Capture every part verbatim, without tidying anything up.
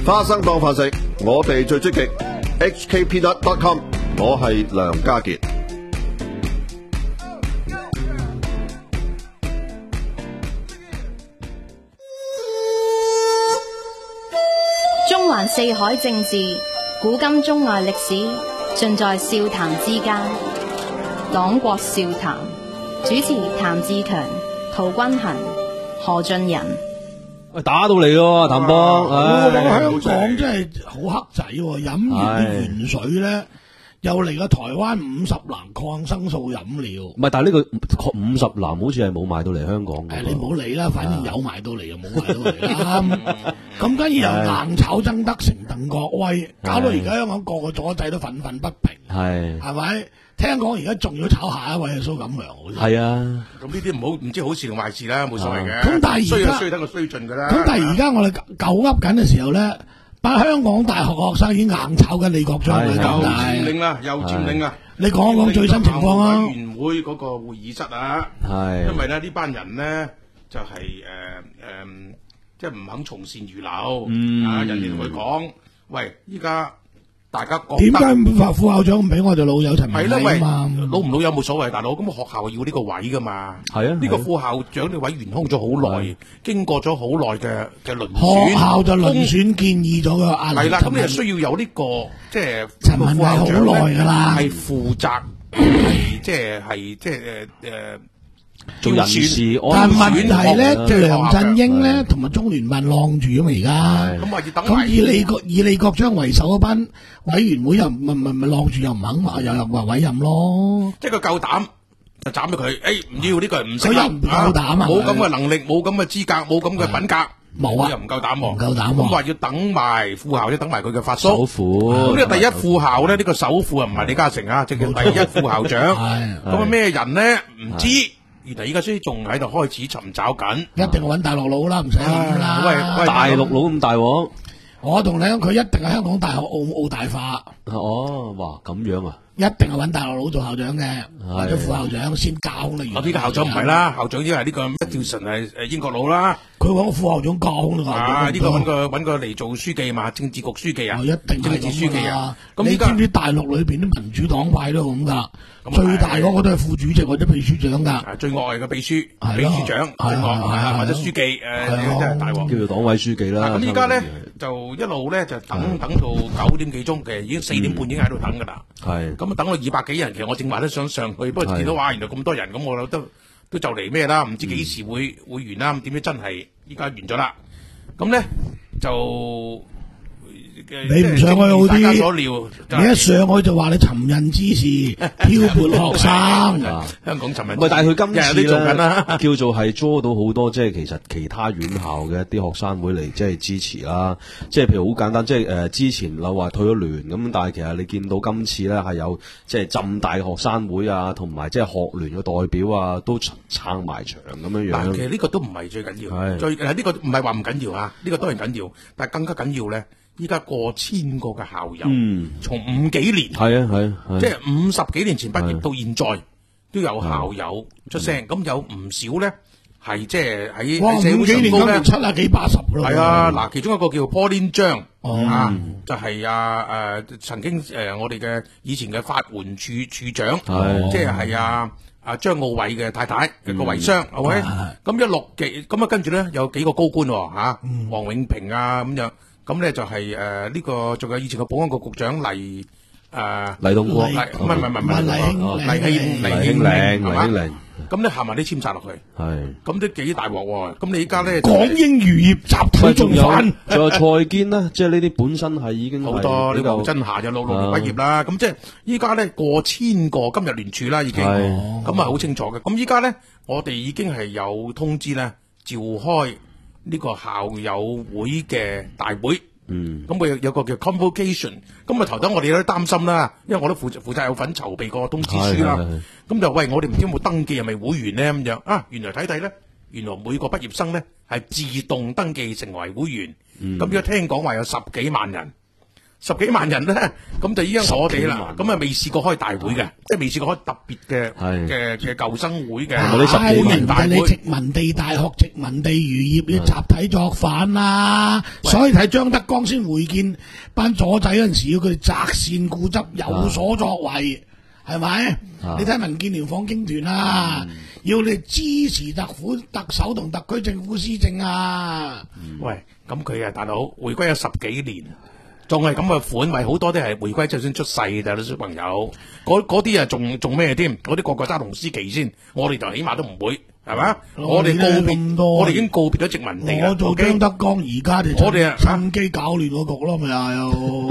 花生當飯食，我哋最積極。H K Peanut dot com， 我係梁家傑。 中環四海政治，古今中外歷史，盡在笑談之間。黨國笑談，主持譚志強、陶君行、何俊仁。 喂，打到嚟咯，譚波。 我話香港真係好黑仔，飲完啲原水咧，又嚟個台灣五十嵐抗生素飲料。 唔係，但係呢個五十嵐好似係冇賣到嚟香港嘅。 誒，你唔好理啦，反正有賣到嚟又冇賣到嚟啦。咁跟住又硬炒曾德成、鄧國威，搞到而家香港個個左仔都憤憤不平。係，係咪？聽講而家仲要炒下一位係蘇錦良，好似係啊。 咁呢啲唔好唔知好事定壞事啦，冇所謂嘅。 咁但係而家衰就衰得個衰盡噶啦。 咁但係而家我哋夠噏緊嘅時候咧，班香港大學學生已經硬炒緊李國章啦， 又佔領啦，又佔領啦。 你講一講最新情況啊！ 委員會嗰個會議室啊， 係因為咧呢班人咧就係誒誒，即係唔肯從善如流。嗯啊，人哋同佢講，喂，依家。大家覺得點解副校長唔俾我哋老友陳文禮啊嘛？ 老唔老友冇所謂，大佬咁學校要呢個位噶嘛？係啊，呢個副校長呢位懸空咗好耐，經過咗好耐嘅嘅輪選， 學校就輪選建議咗個阿係啦，咁你係需要有呢個即係陳文禮好耐噶啦， 係負責係即係係即係誒誒。 做人事， 但問題咧，就梁振英咧同埋中聯辦晾住啊嘛，而家咁話要等。 咁以李國以李國章為首嗰班委員會又唔唔唔晾住，又唔肯話又又話委任咯。 即係佢夠膽就斬咗佢，誒唔要呢個人唔適合， 佢又唔夠膽啊， 冇咁嘅能力，冇咁嘅資格，冇咁嘅品格， 冇啊， 又唔夠膽， 唔夠膽。 咁話要等埋副校，即等埋佢嘅發叔。 首副咁呢個第一副校咧，呢個首副啊唔係李嘉誠啊，即係第一副校長。咁啊咩人咧？唔知。原來依家先仲喺度開始尋找緊， 一定係揾大陸佬啦，唔使諗啦。 喂，大陸佬咁大鑊， 我同你講，佢一定係香港大學澳澳大化。 哦，哇，咁樣啊！ 一定係揾大陸佬做校長嘅，或者副校長先教啦。 我呢個校長唔係啦，校長因為呢個一條神係誒英國佬啦。 佢揾個副校長教啦。 啊，呢個揾個揾個嚟做書記嘛，政治局書記啊， 一定政治書記啊。 咁你知唔知大陸裏邊啲民主黨派都咁噶？最大嗰個都係副主席或者秘書長噶。 最惡係個秘書，秘書長，最惡或者書記，誒，真係大鑊。 叫做黨委書記啦。 咁依家咧就一路咧就等等到九點幾鐘嘅，已經四點半已經喺度等噶啦。係。咁啊等到二百幾人，其實我正話都想上去，不過見到哇，原來咁多人，咁我都都就嚟咩啦，唔知幾時會會完啦。咁點知真係依家完咗啦。咁咧就。 你唔上去好啲，你一上去就話你尋釁滋事、挑撥學生。 香港尋釁。 唔係，但係佢今次咧叫做係捉到好多，即係其實其他院校嘅一啲學生會嚟即係支持啦。即係譬如好簡單，即係誒之前又話退咗聯咁，但係其實你見到今次咧係有即係浸大學生會啊，同埋即係學聯嘅代表啊，都撐埋場咁樣樣。 其實呢個都唔係最緊要，最誒呢個唔係話唔緊要啊，呢個當然緊要，但係更加緊要咧。依家過千個嘅校友，嗯、從五幾年， 係啊係啊， 即係五十幾年前畢業到現在，都有校友出聲，咁、嗯、有唔少咧係即係喺社會上高咧七啊幾八十咯。 係啊，嗱，其中一個叫 Pauline 張、嗯、啊，就係、是、啊誒、呃、曾經誒、呃、我哋嘅以前嘅法援處處長，即係係啊啊張奧偉嘅太太嘅個遺孀，係咪？咁一六幾咁啊，跟住咧有幾個高官喎嚇，黃永平啊咁樣。咁咧就係誒呢個，仲有以前嘅保安局局長黎誒黎棟國， 唔係唔係唔係黎慶黎慶齡係嘛？咁咧行埋啲簽晒落去，係咁都幾大鑊喎！咁你依家咧港英餘孽集體重犯， 仲有蔡堅啦，即係呢啲本身係已經好多呢個黃真霞就六六年畢業啦。咁即係依家咧過千個今日聯署啦，已經咁啊好清楚嘅。咁依家咧我哋已經係有通知咧召開呢個校友會嘅大會，嗯，咁佢有有個叫 convocation，咁啊頭等我哋有啲擔心啦，因為我都負責負責有份籌備個通知書啦，咁就喂我哋唔知有冇登記係咪會員咧咁樣啊？原來睇睇咧，原來每個畢業生咧係自動登記成為會員，咁而家聽講話有十幾萬人， 十幾萬人咧，咁就已經我哋啦，咁啊未試過開大會嘅，即係未試過開特別嘅嘅嘅舊生會嘅。 係人哋你殖民地大學、殖民地漁業要集體作反啦，所以睇張德江先會見班左仔嗰陣時，要佢哋擇善固執，有所作為，係咪？你睇民建聯訪京團啊，要你支持特府特首同特區政府施政啊！ 喂，咁佢啊大佬回歸咗十幾年。仲係咁嘅款，為好多啲係回歸就算出世嘅啲小朋友，嗰啲啊仲仲咩添？嗰啲個個揸龍獅旗先，我哋就起碼都唔會，係嘛？我哋告別，我哋已經告別咗殖民地啦。 我做張德江，而家就我哋趁機搞亂個局咯，咪啊又。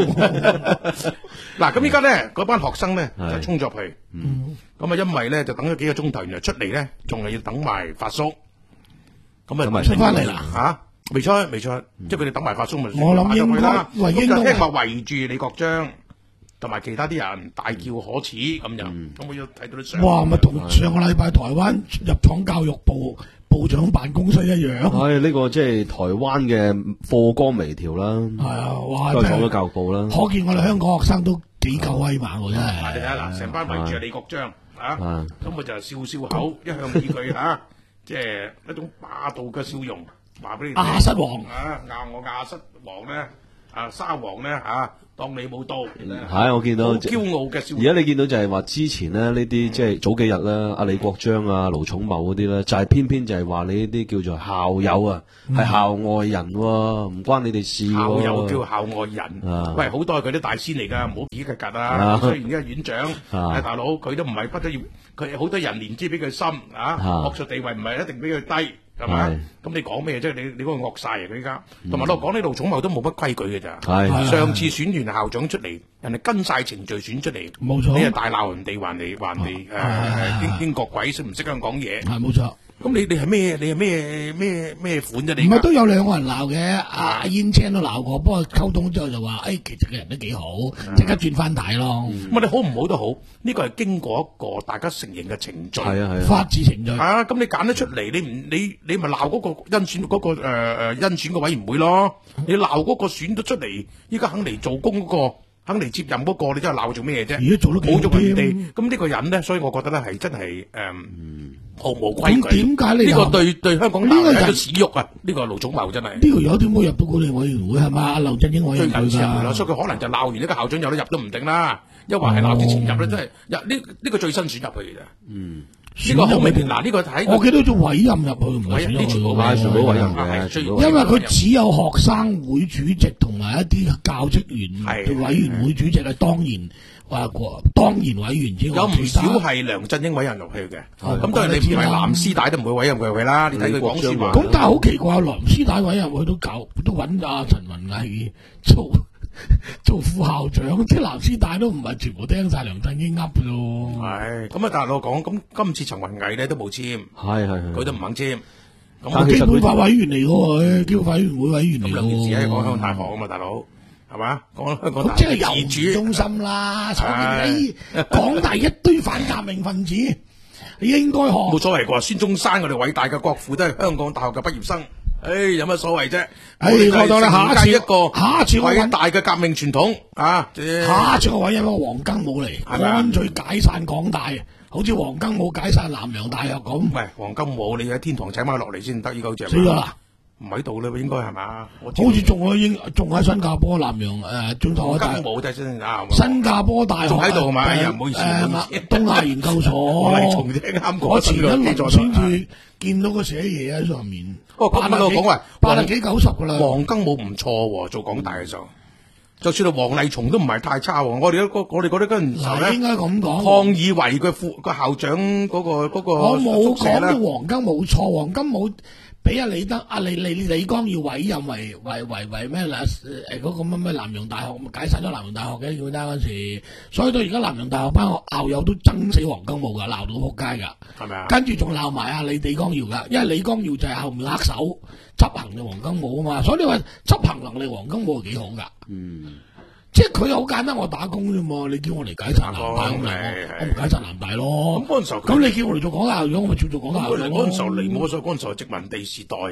嗱，咁依家咧嗰班學生咧就衝咗去，咁啊因為咧就等咗幾個鐘頭，原來出嚟咧仲係要等埋發叔，咁啊出翻嚟啦嚇。未出，未出，即係佢哋等埋發叔咪。 我諗應該， 咁就聽話圍住李國章同埋其他啲人大叫可恥咁就，咁我要睇到啲相。 哇！咪同上個禮拜台灣入廠教育部部長辦公室一樣。 係呢個即係台灣嘅課綱微調啦。 係啊，哇！ 都係講咗教育部啦。 可見我哋香港學生都幾夠威猛喎，真係。 你睇下嗱，成班圍住李國章啊，咁我就笑笑口，一向以佢嚇，即係一種霸道嘅笑容。話俾你聽， 亞瑟王啊，嗌我亞瑟王咧，啊沙王咧嚇，當你冇到， 係我見到好驕傲嘅笑。 而家你見到就係話之前咧呢啲即係早幾日咧，阿李國章啊、盧寵茂嗰啲咧，就係偏偏就係話你呢啲叫做校友啊，係校外人喎，唔關你哋事。 校友叫校外人，喂，好多係佢啲大仙嚟㗎，唔好自己嘅格啊。雖然而家院長，誒大佬佢都唔係畢咗業，佢好多人年資比佢深啊，學術地位唔係一定比佢低。係咪？咁你講咩啫？你你嗰個惡晒啊！佢依家，同埋我講呢度，盧寵茂都冇乜規矩嘅咋。上次選完校長出嚟，人哋跟晒程序選出嚟， 冇錯。 你係大鬧人哋，還你還你誒英英國鬼，識唔識咁講嘢？ 係冇錯。咁你你係咩？你係咩咩咩款啫？你唔係都有兩個人鬧嘅，阿燕青都鬧過，不過溝通之後就話，誒，其實嘅人都幾好，即刻轉翻軚咯。 咁你好唔好都好，呢個係經過一個大家承認嘅程序， 係啊係啊， 法治程序。 啊，咁你揀得出嚟，你唔你你咪鬧嗰個甄選嗰個誒誒甄選個委員會咯。你鬧嗰個選得出嚟，依家肯嚟做工嗰個。肯嚟接任嗰個，你真係鬧做咩啫？ 而家做得冇咗人哋，咁呢個人咧，所以我覺得咧係真係誒毫無規矩。 咁點解你呢個對對香港呢個人都恥辱啊！呢個盧寵茂真係呢個有點會入到管理委員會係嘛？劉振英委員會㗎， 所以佢可能就鬧完呢個校長有得入都唔定啦。一話係鬧之前入咧，真係入呢呢個最新選入去嘅啫。嗯。呢個後尾邊嗱呢個睇， 我記得做委任入去，唔係選全部委全部委任嘅， 因為佢只有學生會主席同埋一啲教職員委員會主席係當然話過當然委員之外， 有唔少係梁振英委任入去嘅。咁當然你唔係藍絲帶都唔會委任佢入去啦。你睇佢講説話。 咁但係好奇怪，藍絲帶委任佢都搞都揾阿陳文藝做。做副校長，即係藍絲帶都唔係全部聽晒梁振英噏嘅咯。 係咁啊！但係我講咁今次陳文藝咧都冇簽， 係係佢都唔肯簽。 咁基本法委員嚟嘅喎，基本法委員會委員嚟嘅喎。咁兩件事喺講香港大學啊嘛，大佬係嘛？講香港大學即係自主中心啦。誒，港大一堆反革命分子，你應該學。 冇所謂啩？孫中山我哋偉大嘅國父都係香港大學嘅畢業生。誒，有乜所謂啫？我哋當你下一次一個下一次偉大嘅革命傳統啊！ 下一次我揾一個黃庚武嚟，乾脆解散港大，好似黃庚武解散南洋大學咁。 喂，黃庚武你喺天堂請翻落嚟先得，依家好似死咗啦， 唔喺度啦，應該係嘛？ 好似仲喺英，仲喺新加坡南洋誒中國大學。黃庚武睇先啊！ 新加坡大學仲喺度係嘛？哎呀，唔好意思， 誒東亞研究所。我嚟重聽啱講。我前一輪先至見到佢寫嘢喺上面。 哦，咁乜我講話八十幾九十噶啦。 黃庚武唔錯喎，做港大嘅時候，就算係黃麗松都唔係太差喎。我哋嗰我哋嗰啲嗰陣時候咧， 應該咁講。 抗議為佢副個校長嗰個嗰個， 我冇講到黃庚冇錯，黃庚武俾阿李德阿李李李光耀委任為為為為咩嗱誒嗰個乜乜南洋大學解散咗南洋大學嘅叫單嗰時，所以到而家南洋大學班校友都憎死黃庚武噶，鬧到仆街噶，係咪啊？跟住仲鬧埋阿李李光耀噶，因為李光耀就係後面握手執行嘅黃庚武啊嘛，所以你話執行能力黃庚武係幾好噶，嗯。即係佢好簡單，我打工啫嘛。你叫我嚟解散南大，我唔解散南大咯。咁嗰陣時候，咁你叫我嚟做港大校長，我咪照做港大校長。 嗰陣時候嚟冇所謂，嗰陣時候殖民地時代，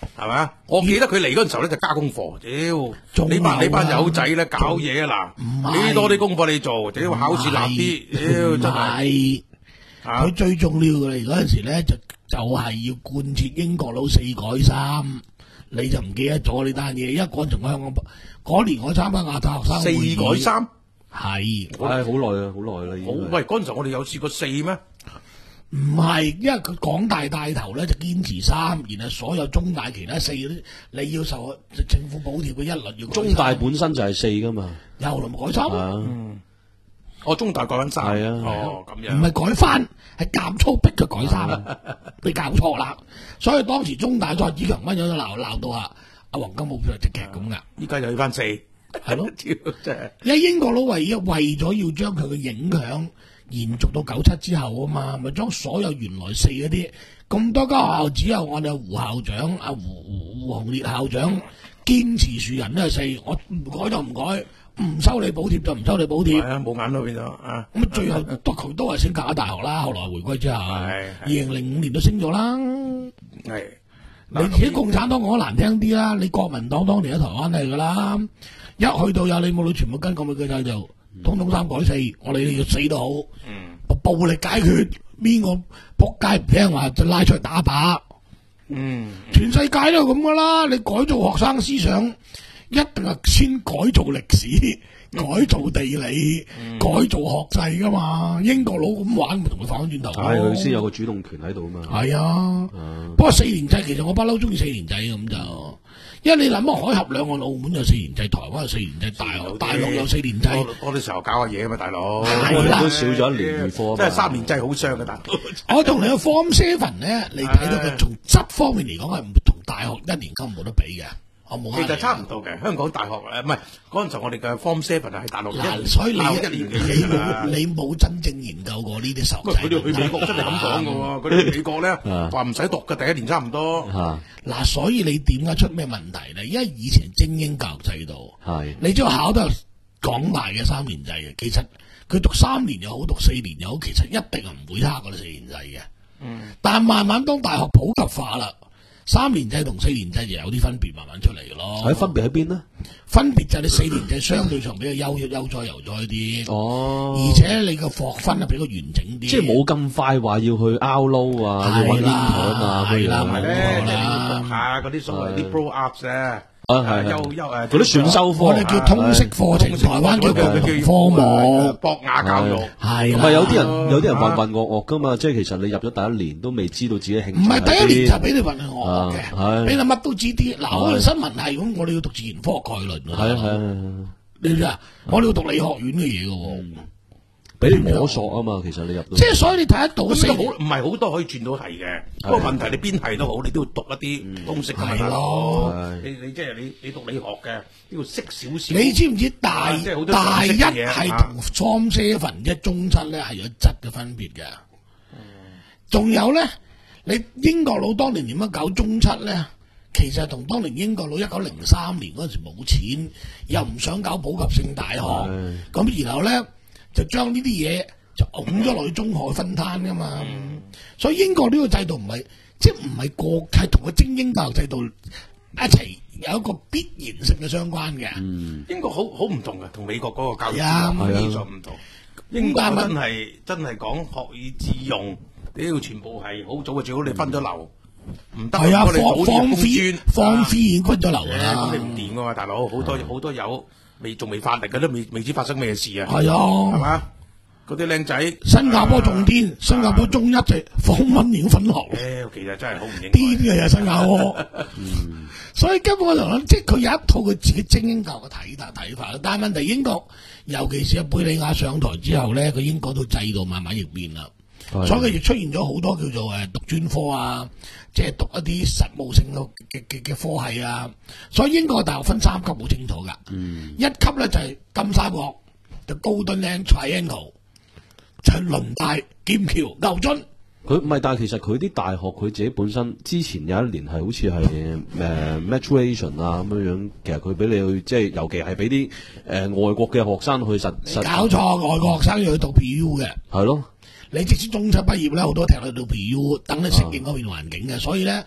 係咪啊？我記得佢嚟嗰陣時候咧就加功課，屌你班你班友仔咧搞嘢啊嗱，俾多啲功課你做，屌考試難啲，屌真係。 佢最重要嘅嚟嗰陣時咧就就係要貫徹英國佬四改三，你就唔記得咗呢單嘢，因為嗰陣我香港嗰年我參加亞太學生會議四改三係， 係好耐啊，好耐啦已經。 喂，嗰陣時我哋有試過四咩？ 唔係，因為佢港大帶頭咧就堅持三，然後所有中大其他四嗰啲你要受政府補貼嘅一律要改三。 中大本身就係四噶嘛， 又嚟改三。 嗯，我中大改翻三。 係啊， 哦咁樣。 唔係改翻，係減粗逼佢改三，你搞錯啦。所以當時中大蔡子強溫咗鬧鬧到啊，阿黃金寶就隻劇咁噶。 依家又去翻四， 係咯， 真係。 因為英國佬為為咗要將佢嘅影響延續到九七之後啊嘛，咪將所有原來四嗰啲咁多間學校只有我哋胡校長阿胡胡胡鴻烈校長堅持樹人都係四，我唔改就唔改，唔收你補貼就唔收你補貼。 係啊，冇眼咯變咗啊！ 咁最後都佢都係升格咗大學啦，後來回歸之後，二零零五年都升咗啦。 係你自己共產黨講得難聽啲啦，你國民黨當年喺台灣係噶啦，一去到有你冇女全部跟咁嘅制度。通通三改四，我哋要死都好。嗯，暴力解決，邊個仆街唔聽話就拉出嚟打靶。嗯，全世界都係咁噶啦。你改造學生思想，一定係先改造歷史、改造地理、嗯、改造學制噶嘛。英國佬咁玩，咪同佢反翻轉頭。 係佢先有個主動權喺度嘛。 係啊，嗯、不過四年制其實我不嬲中意四年制咁就。因為你諗下海峽兩岸，澳門有四年制，台灣有四年制，大陸大陸有四年制， 多啲時候搞下嘢啊嘛，大佬。 我哋都少咗一年二科， 即係三年制好傷嘅，大佬。 我同你個 Form Seven 咧，你睇到佢從質方面嚟講係唔同大學一年級冇得比嘅。我冇其實差唔多嘅，香港大學誒唔係嗰陣時我哋嘅 Form Seven 係大陸嗱，所以你一年幾你你冇真正研究過呢啲受制。 佢哋去美國真係咁講嘅喎，佢哋去美國咧話唔使讀嘅，第一年差唔多。 嗱，所以你點解出咩問題咧？因為以前精英教育制度，你只要考到港大嘅三年制嘅，其實佢讀三年又好，讀四年又好，其實一定係唔會差過你四年制嘅。嗯，但係慢慢當大學普及化啦。三年制同四年制就有啲分別，慢慢出嚟嘅咯。 喺分別喺邊呢？ 分別就係你四年制相對上比較優優哉優哉啲。哦，而且你個學分啊比較完整啲。即係冇咁快話要去 out 啊，要揾 intern 啊， 係啦， 係咧，即係你讀下嗰啲所謂啲 pro ups 咧。 啊係優優誒嗰啲選修科， 我哋叫通識課程，台灣叫科目博雅教育， 係唔係有啲人有啲人混混噩噩噶嘛？即係其實你入咗第一年都未知道自己興趣。 唔係第一年就俾你混混噩噩嘅，俾你乜都知啲。嗱，我哋新聞係咁，我哋要讀自然科學概論。係係係，你知啊？我哋要讀理學院嘅嘢嘅喎。 俾你摸索啊嘛，其實你入到即係所以你睇得到， 咁都好唔係好多可以轉到係嘅。不過問題你邊係都好，你都要讀一啲通識㗎嘛，大佬。你你即係你你讀理學嘅都要識少少。 你知唔知大大一係同 Form Seven 一中七咧係有質嘅分別嘅？仲有咧，你英國佬當年點樣搞中七咧？其實同當年英國佬一九零三年嗰陣時冇錢，又唔想搞普及性大學，咁然後咧。就將呢啲嘢就拱咗落去中學分攤噶嘛，嗯、所以英國呢個制度唔係即係唔係個係同個精英教育制度一齊有一個必然性嘅相關嘅。嗯、 英國好好唔同嘅，同美國嗰個教育非常唔同。英國真係真係講學以致用，你要全部係好早嘅，最好你分咗流。唔得， 係啊， 我哋放放飛放飛已經分咗流啦。 咁你唔掂噶嘛，大佬，好多好多有。未仲未發力嘅都未未知發生咩事啊！ 係啊， 係嘛？嗰啲靚仔， 新加坡仲癲，新加坡中一就放蚊已經分流。 誒，其實真係好唔應該。 癲嘅又新加坡，所以根本我就諗，即係佢有一套佢自己精英教育嘅睇法睇法。但係問題英國，尤其是阿貝理雅上台之後咧，佢英國套制度慢慢逆變啦，所以佢亦出現咗好多叫做誒讀專科啊。即係讀一啲實務性嘅嘅嘅科系啊，所以英國大學分三級好清楚噶，嗯、一級咧就係金三角，就 Golden Land Triangle，就係倫大、劍橋、牛津。 佢唔係，但係其實佢啲大學佢自己本身之前有一年係好似係誒 maturation 啊咁樣樣，其實佢俾你去即係尤其係俾啲誒外國嘅學生去實實搞錯，外國學生要去讀 P U 嘅， 係咯。 你即使中七畢業咧，好多踢去到 P U，等你適應嗰邊環境嘅，所以咧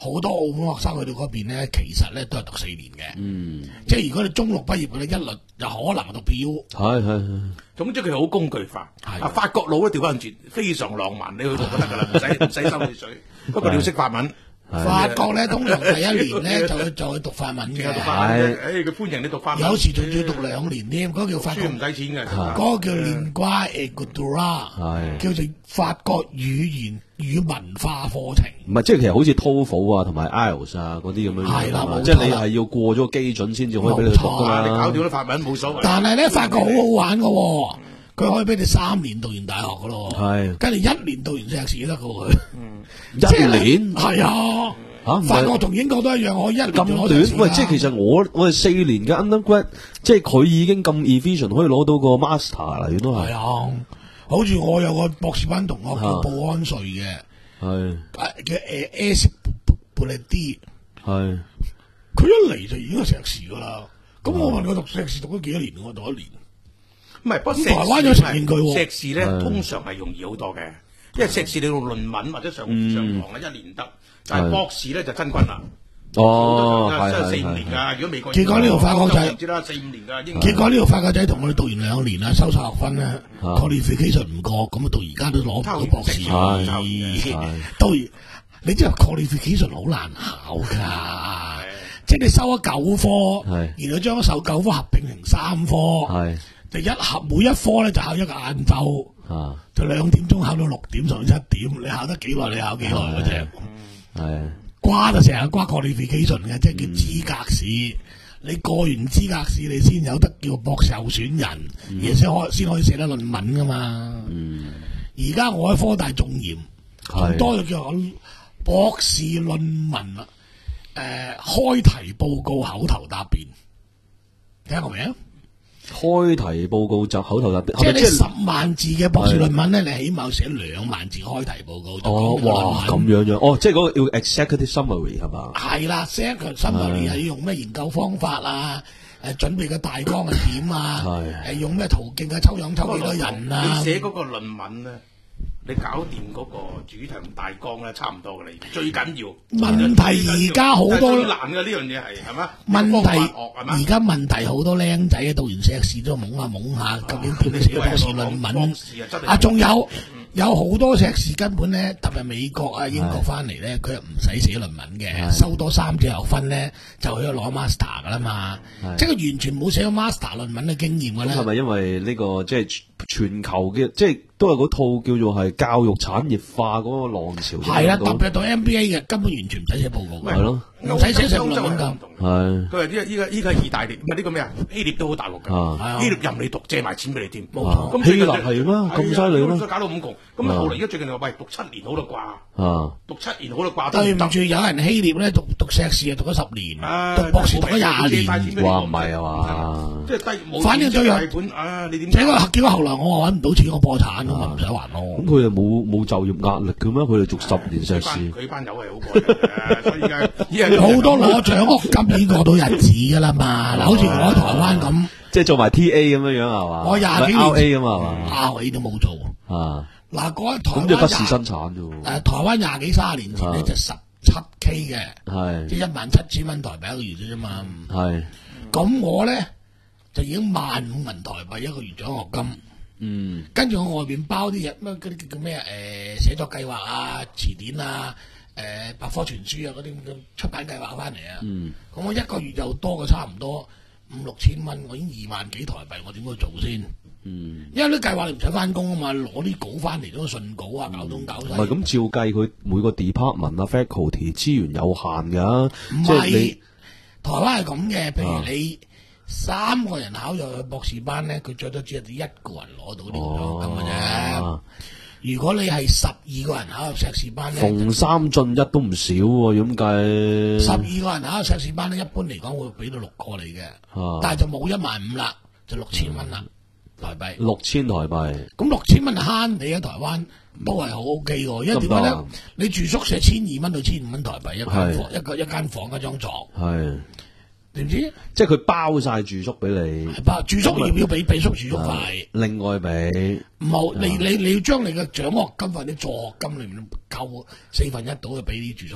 好多澳門學生去到嗰邊咧，其實咧都係讀四年嘅。 嗯， 即係如果你中六畢業嘅咧，一律就可能讀 P U。 係係係。 總之佢好工具化。啊，法國佬咧調翻轉，非常浪漫，你去讀就得㗎啦，唔使唔使收你水。不過你要識法文。 法國咧通常第一年咧就去就去讀法文嘅。 係，誒佢歡迎你讀法文。 有時仲要讀兩年添，嗰個叫法國。 書唔使錢嘅。 嗰個叫 Lingua et Cultura，叫做法國語言與文化課程。 唔係，即係其實好似 TOEFL 啊，同埋 I E L T S 啊嗰啲咁樣。 係啦， 即係你係要過咗個基準先至可以俾你讀㗎嘛。 你搞掂咗法文冇所謂。 但係咧，法國好好玩㗎喎，佢可以俾你三年讀完大學㗎咯。係。跟住一年讀完碩士得㗎喎。嗯。 一年。 係啊。嚇！法國同英國都一樣，我一年咁短。喂，即係其實我我係四年嘅 undergrad，即係佢已經咁 efficient 可以攞到個 master 啦，原來係。係啊，好似我有個博士班同學叫布安瑞嘅，係叫誒 S 布列迪，係。佢一嚟就已經係碩士㗎啦。咁我問佢讀碩士讀咗幾多年？我讀一年。 唔係，不過台灣有承認佢喎。 碩士咧通常係容易好多嘅，因為碩士你用論文或者上上堂咧一年得。但係博士咧就真棍啦， 哦， 係係四五年㗎。如果美國結果呢條法國仔唔知啦，四五年㗎。 結果呢條法國仔同我哋讀完兩年啦，收晒學分咧 qualification 唔過，咁啊到而家都攞唔到博士。到你知唔知 qualification 好難考㗎？即係你收咗九科，然後將嗰受九科合併成三科，就一合每一科咧就考一個晏晝。啊！就兩點鐘考到六點，上到七點，你考得幾耐？你考幾耐嗰隻？係瓜就成日瓜 qualification 嘅，即係叫資格試。你過完資格試，你先有得叫博士候選人，而先可先可以寫得論文噶嘛。而家我喺科大仲嚴，好多就叫博士論文啊。誒，開題報告口頭答辯，聽過未啊？ 開題報告就口頭答辯， 即係你十萬字嘅博士論文咧，你起碼要寫兩萬字開題報告。 哦，哇，咁樣樣，哦，即係嗰個叫 executive summary 係嘛？ 係啦 ，executive summary 係要用咩研究方法啊？誒，準備嘅大綱係點啊？誒，用咩途徑啊？抽樣抽幾多人啊？ 你寫嗰個論文咧，你搞掂嗰個主題同大綱咧，差唔多㗎啦。最緊要問題而家好多最難嘅呢樣嘢係係嘛？ 問題而家問題好多僆仔啊，讀完碩士都懵下懵下，究竟點樣寫博士論文？啊，仲有有好多碩士根本咧，特別美國啊、英國翻嚟咧，佢又唔使寫論文嘅，收多三隻學分咧，就去攞 master 噶啦嘛。即係佢完全冇寫過 master 論文嘅經驗嘅咧。 係咪因為呢個即係全球嘅即係？都係嗰套叫做係教育產業化嗰個浪潮。 係啦，特別到 M B A 嘅根本完全唔使寫報告嘅。係咯，唔使寫成論文㗎。係。佢話依家依家依家意大利唔係呢個咩啊？希臘都好大鑊㗎。希臘任你讀，借埋錢俾你添。冇錯。咁希臘係咩？咁犀利咩？ 搞到咁窮。咁後嚟而家最近就話喂，讀七年好啦啩。啊。讀七年好啦啩。 對唔住，有人希臘咧讀讀碩士啊，讀咗十年，讀博士讀咗廿年。 哇，唔係啊嘛。 即係低冇。 反正最後啊，你點？ 結果結果後來我揾唔到錢，我破產。咁咪唔使還咯。 咁佢哋冇冇就業壓力嘅咩？佢哋讀十年碩士。 佢班友係好過嘅，所以而家好多攞獎金已經過到日子㗎啦嘛。嗱，好似我喺台灣咁， 即係做埋 T A 咁樣樣係嘛？ 我廿幾年 R A 咁啊嘛 ，R A 都冇做。啊，嗱，嗰喺台灣咁就不事生產啫喎。 誒，台灣廿幾卅年前咧就十七 K 嘅，係即係一萬七千蚊台幣一個月啫嘛。係。咁我咧就已經萬五銀台幣一個月獎學金。嗯，跟住我外邊包啲嘢，乜嗰啲叫叫咩啊？誒，寫作計劃啊、詞典啊、誒百科全書啊嗰啲咁嘅出版計劃翻嚟啊。嗯，咁我一個月又多過差唔多五六千蚊，我已經二萬幾台幣，我點去做先？嗯，因為啲計劃你唔使翻工啊嘛，攞啲稿翻嚟都順稿啊，搞東搞西。唔係咁照計，佢每個 department 啊 faculty 資源有限㗎。 唔係，台灣係咁嘅，譬如你。三個人考入去博士班咧，佢最多只係一個人攞到呢個獎金嘅啫。如果你係十二個人考入碩士班咧， 逢三進一都唔少喎，咁計。 十二個人考入碩士班咧，一般嚟講會俾到六個你嘅，啊、但係就冇一萬五啦，就六千蚊啦，嗯、台幣。六千台幣。咁六千蚊慳你喺台灣都係好 O K 嘅，因為點解咧？你住宿舍千二蚊到千五蚊台幣一間房，一個一間房一張床。係。點知？ 即係佢包晒住宿俾你， 包住宿要唔要俾俾宿住宿費？ 另外俾唔好，你你你要將你嘅獎學金或者助學金裏面扣四分一到，就俾啲住宿費。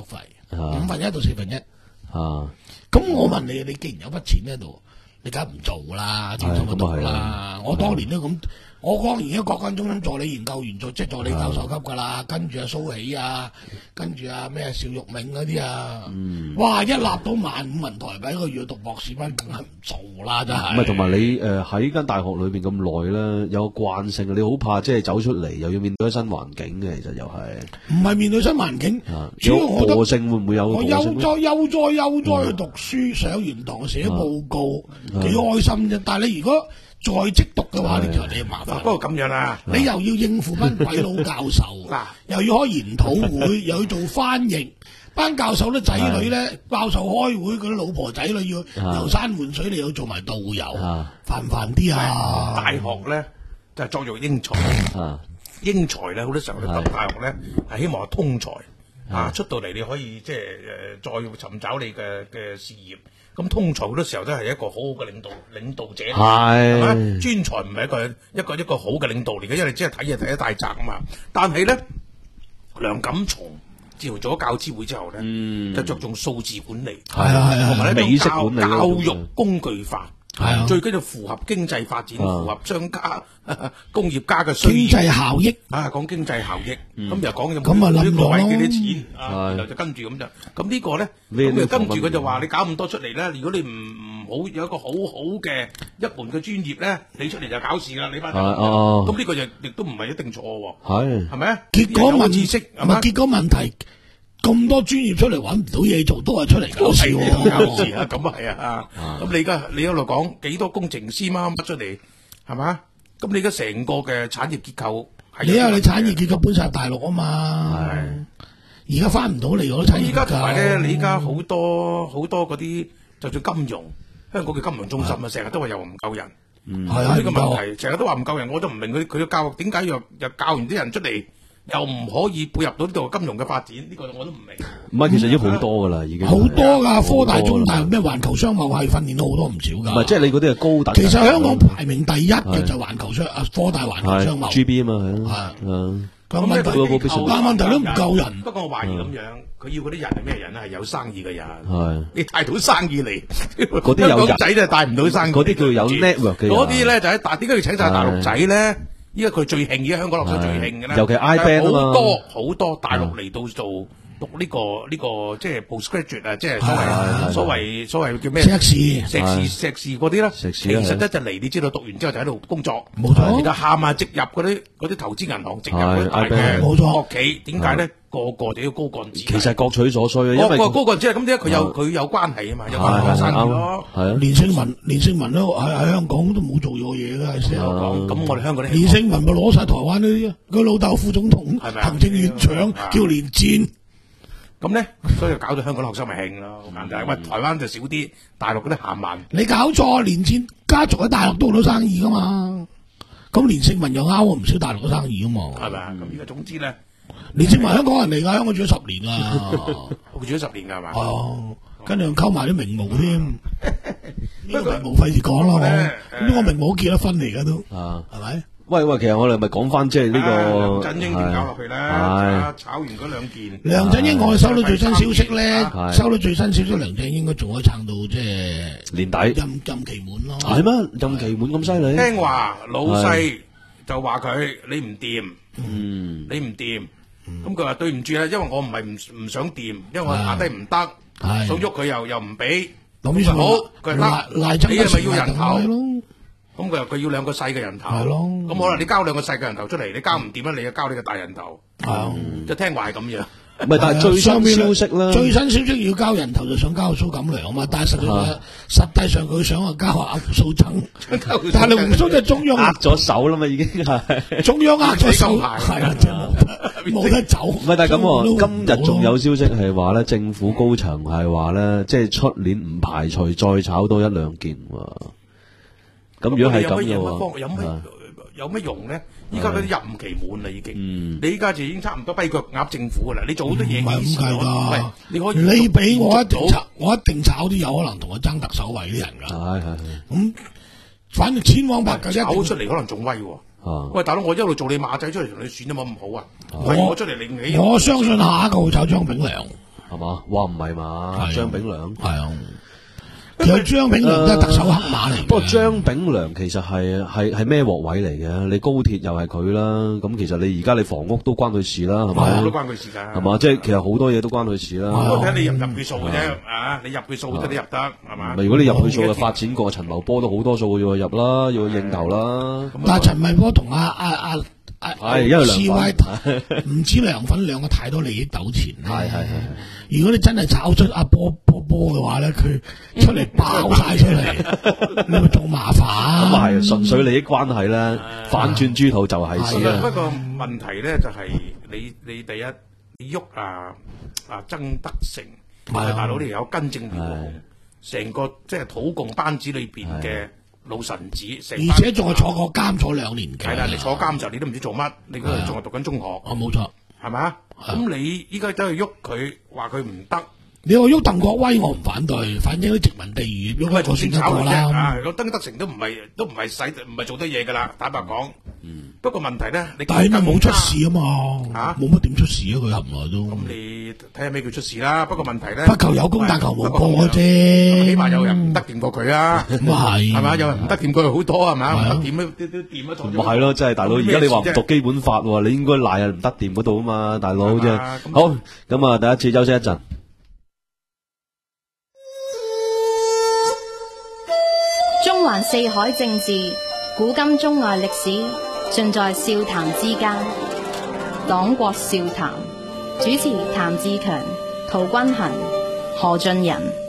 五分一到四分一。 啊， 咁我問你，你既然有筆錢喺度，你梗係唔做啦，點做得到啦？我當年都咁，我當年而家國軍中心助理研究員做，即係助理教授級噶啦，跟住阿蘇喜啊，跟住阿咩邵玉銘嗰啲啊，哇！一立到萬五文台幣一個月讀博士班，梗係唔做啦，真係。 唔係同埋你誒喺間大學裏邊咁耐咧，有個慣性，你好怕即係走出嚟又要面對新環境嘅，其實又係唔係面對新環境，主要我覺得惰性會唔會有？ 我悠哉悠哉悠哉去讀書，上完堂寫報告，幾開心啫。但係你如果在職讀嘅話，你就你麻煩。 不過咁樣啦， 你又要應付班鬼佬教授，又要開研討會，又要做翻譯。班教授啲仔女咧，教授開會，佢啲老婆仔女要遊山玩水，你要做埋導遊，煩唔煩啲啊？ 大學咧就係作育英才，英才咧好多時候咧讀大學咧係希望係通才啊，出到嚟你可以即係誒再尋找你嘅嘅事業。咁通才好多時候都係一個好好嘅領導領導者，係咪？專才唔係一個一個一個好嘅領導嚟嘅，因為你只係睇嘢睇得太窄啊嘛。但係咧，梁錦松自從做咗教資會之後咧，嗯、就着重數字管理，係啊係啊，同埋咧美式管理教育工具化。係啊，最緊要符合經濟發展，符合商家、工業家嘅需要。 經濟效益啊，講經濟效益，咁又講咁啊諗咗幾多錢啊，然後就跟住咁就，咁呢個咧，咁就跟住佢就話你搞咁多出嚟咧，如果你唔唔好有一個好好嘅一門嘅專業咧，你出嚟就搞事啦，你班人。哦，咁呢個就亦都唔係一定錯喎。係，係咪啊？結果問知識係嘛？ 結果問題。咁多專業出嚟揾唔到嘢做，都係出嚟搞事喎！ 搞事啊！咁係啊！咁你而家你喺度講幾多工程師乜乜出嚟係嘛？咁你而家成個嘅產業結構係， 你因為你產業結構搬晒大陸啊嘛，而家翻唔到嚟嗰啲產業。 而家同埋咧，你而家好多好多嗰啲，就算金融，香港嘅金融中心啊，成日都話又唔夠人。係啊，呢個問題成日都話唔夠人，我都唔明佢佢嘅教育點解又又教完啲人出嚟。又唔可以配合到呢度金融嘅發展，呢、這個我都唔明。 唔係，其實已經好多噶啦，已經好多噶，科大、中大咩環球商貿係訓練到好多唔少噶。 唔係，即係你嗰啲係高等。 其實香港排名第一嘅就環球商啊，科大環球商貿 G B 啊嘛，係啊。 咁問題，但問題都唔夠人。 不過我懷疑咁樣，佢要嗰啲人係咩人咧？係有生意嘅人。係你帶到生意嚟， 嗰啲有人仔就帶唔到生意。 嗰啲叫有 network 嘅。 嗰啲咧就喺大，點解要請晒大陸仔咧？依家佢最興，而家香港學生最興嘅咧， 尤其 I band 啊嘛， 好多好多大陸嚟到做讀呢個呢個即係 postgraduate 啊，即係所謂所謂所謂叫咩？ 碩士、 碩士、碩士嗰啲啦。其實咧就嚟，你知道讀完之後就喺度工作， 冇錯。 而家喊啊，直入嗰啲嗰啲投資銀行，直入嗰啲大嘅國企，點解咧？個個就要高幹子。 其實各取所需啊，因為個高幹子咁點解佢有佢有關係啊嘛，有關係生意咯。 係啊， 連勝文連勝文都喺喺香港都冇做過嘢㗎，成日講。 咁我哋香港啲連勝文咪攞晒台灣呢啲啊，佢老豆副總統、行政院長叫連戰。 咁咧，所以搞到香港學生咪興咯，好簡單。喂，台灣就少啲，大陸嗰啲鹹慢。 你搞錯，連戰家族喺大陸都好多生意㗎嘛。咁連勝文又啱我唔少大陸嘅生意㗎嘛。係咪啊？咁而家總之咧。連勝文香港人嚟㗎，香港住咗十年啊！ 佢住咗十年㗎係嘛？ 哦，跟住溝埋啲名模添，呢個名模費事講啦，我呢個名模結咗婚嚟㗎都，係咪？ 喂喂，其實我哋咪講翻即係呢個梁振英點搞落去咧？炒完嗰兩件， 梁振英我哋收到最新消息咧，收到最新消息，梁振英應該仲可以撐到即係年底任任期滿咯。 係咩？任期滿咁犀利？ 聽話老細就話佢你唔掂，嗯，你唔掂。咁佢話對唔住啦，因為我唔係唔唔想掂，因為我下低唔得，想喐佢又又唔俾，咁好佢話得，你係咪要人頭？咁佢話佢要兩個細嘅人頭，咁好啦，你交兩個細嘅人頭出嚟，你交唔掂咧，你就交你個大人頭，就聽話係咁樣。 唔係，但係最新消息咧， 最新消息要交人頭就想交蘇錦良啊嘛，但係實際實際上佢想啊交阿胡素珍，但係胡素珍中央握咗手啦嘛，已經係中央握咗手，係啊，冇得走。 唔係，但係咁，今日仲有消息係話咧，政府高層係話咧，即係出年唔排除再炒多一兩件喎。咁如果係咁嘅話， 有乜有乜用咧？依家嗰啲任期滿啦，已經。你依家就已經差唔多跛腳鴨政府噶啦。你做好多嘢， 唔係咁計㗎。 你可以你俾我一定炒，我一定炒啲有可能同我爭特首位啲人㗎。 係係係。 咁反正千方百計炒出嚟可能仲威喎。喂，大佬，我一路做你馬仔出嚟同你選都冇咁好啊。我出嚟領起。 我相信下一個會炒張炳良。 係嘛？哇，唔係嘛？張炳良係啊。其實張炳良都係特首黑馬嚟， 不過張炳良其實係係係咩鑊位嚟嘅？你高鐵又係佢啦，咁其實你而家你房屋都關佢事啦，係咪？ 都關佢事㗎， 係嘛？即係其實好多嘢都關佢事啦。 我睇你入唔入佢數嘅啫，啊！你入佢數得你入得係嘛？ 如果你入佢數嘅發展過，陳茂波都好多數要入啦，要應頭啦。 但係陳茂波同阿阿阿阿因為 C Y 唔止涼粉兩個太多利益糾纏。 係係係。 如果你真係炒出阿波波波嘅話咧，佢出嚟爆晒出嚟，你咪仲麻煩。 咁啊係，純粹利益關係咧，反轉豬肚就係事啦。 不過問題咧就係你你第一你喐啊啊曾德成，大佬你有根正苗紅，成個即係土共班子裏邊嘅老臣子， 而且仲係坐過監坐兩年嘅。 係啦，你坐監時候你都唔知做乜，你嗰度仲係讀緊中學。 哦，冇錯， 係嘛？咁你依家走去喐佢，話佢唔得。 你話喐鄧國威，我唔反對，反正啲殖民地喐喐就算得過啦。 啊，個曾德成都唔係都唔係使唔係做得嘢噶啦，坦白講。 嗯。 不過問題咧，你但係咪冇出事啊嘛？ 嚇， 冇乜點出事啊？佢冚來都。 咁你睇下咩叫出事啦？不過問題咧， 不求有功，但求無過啫。 起碼有人唔得掂過佢啊。 咁係。係嘛？有人唔得掂過佢好多係嘛？唔得掂都都都掂一套。 唔係咯，真係大佬，而家你話唔讀基本法喎，你應該賴啊唔得掂嗰度啊嘛，大佬啫。好，咁啊，第一次休息一陣。 中環四海政治，古今中外歷史，盡在笑談之間。黨國笑談，主持譚志強、陶君衡、何俊仁。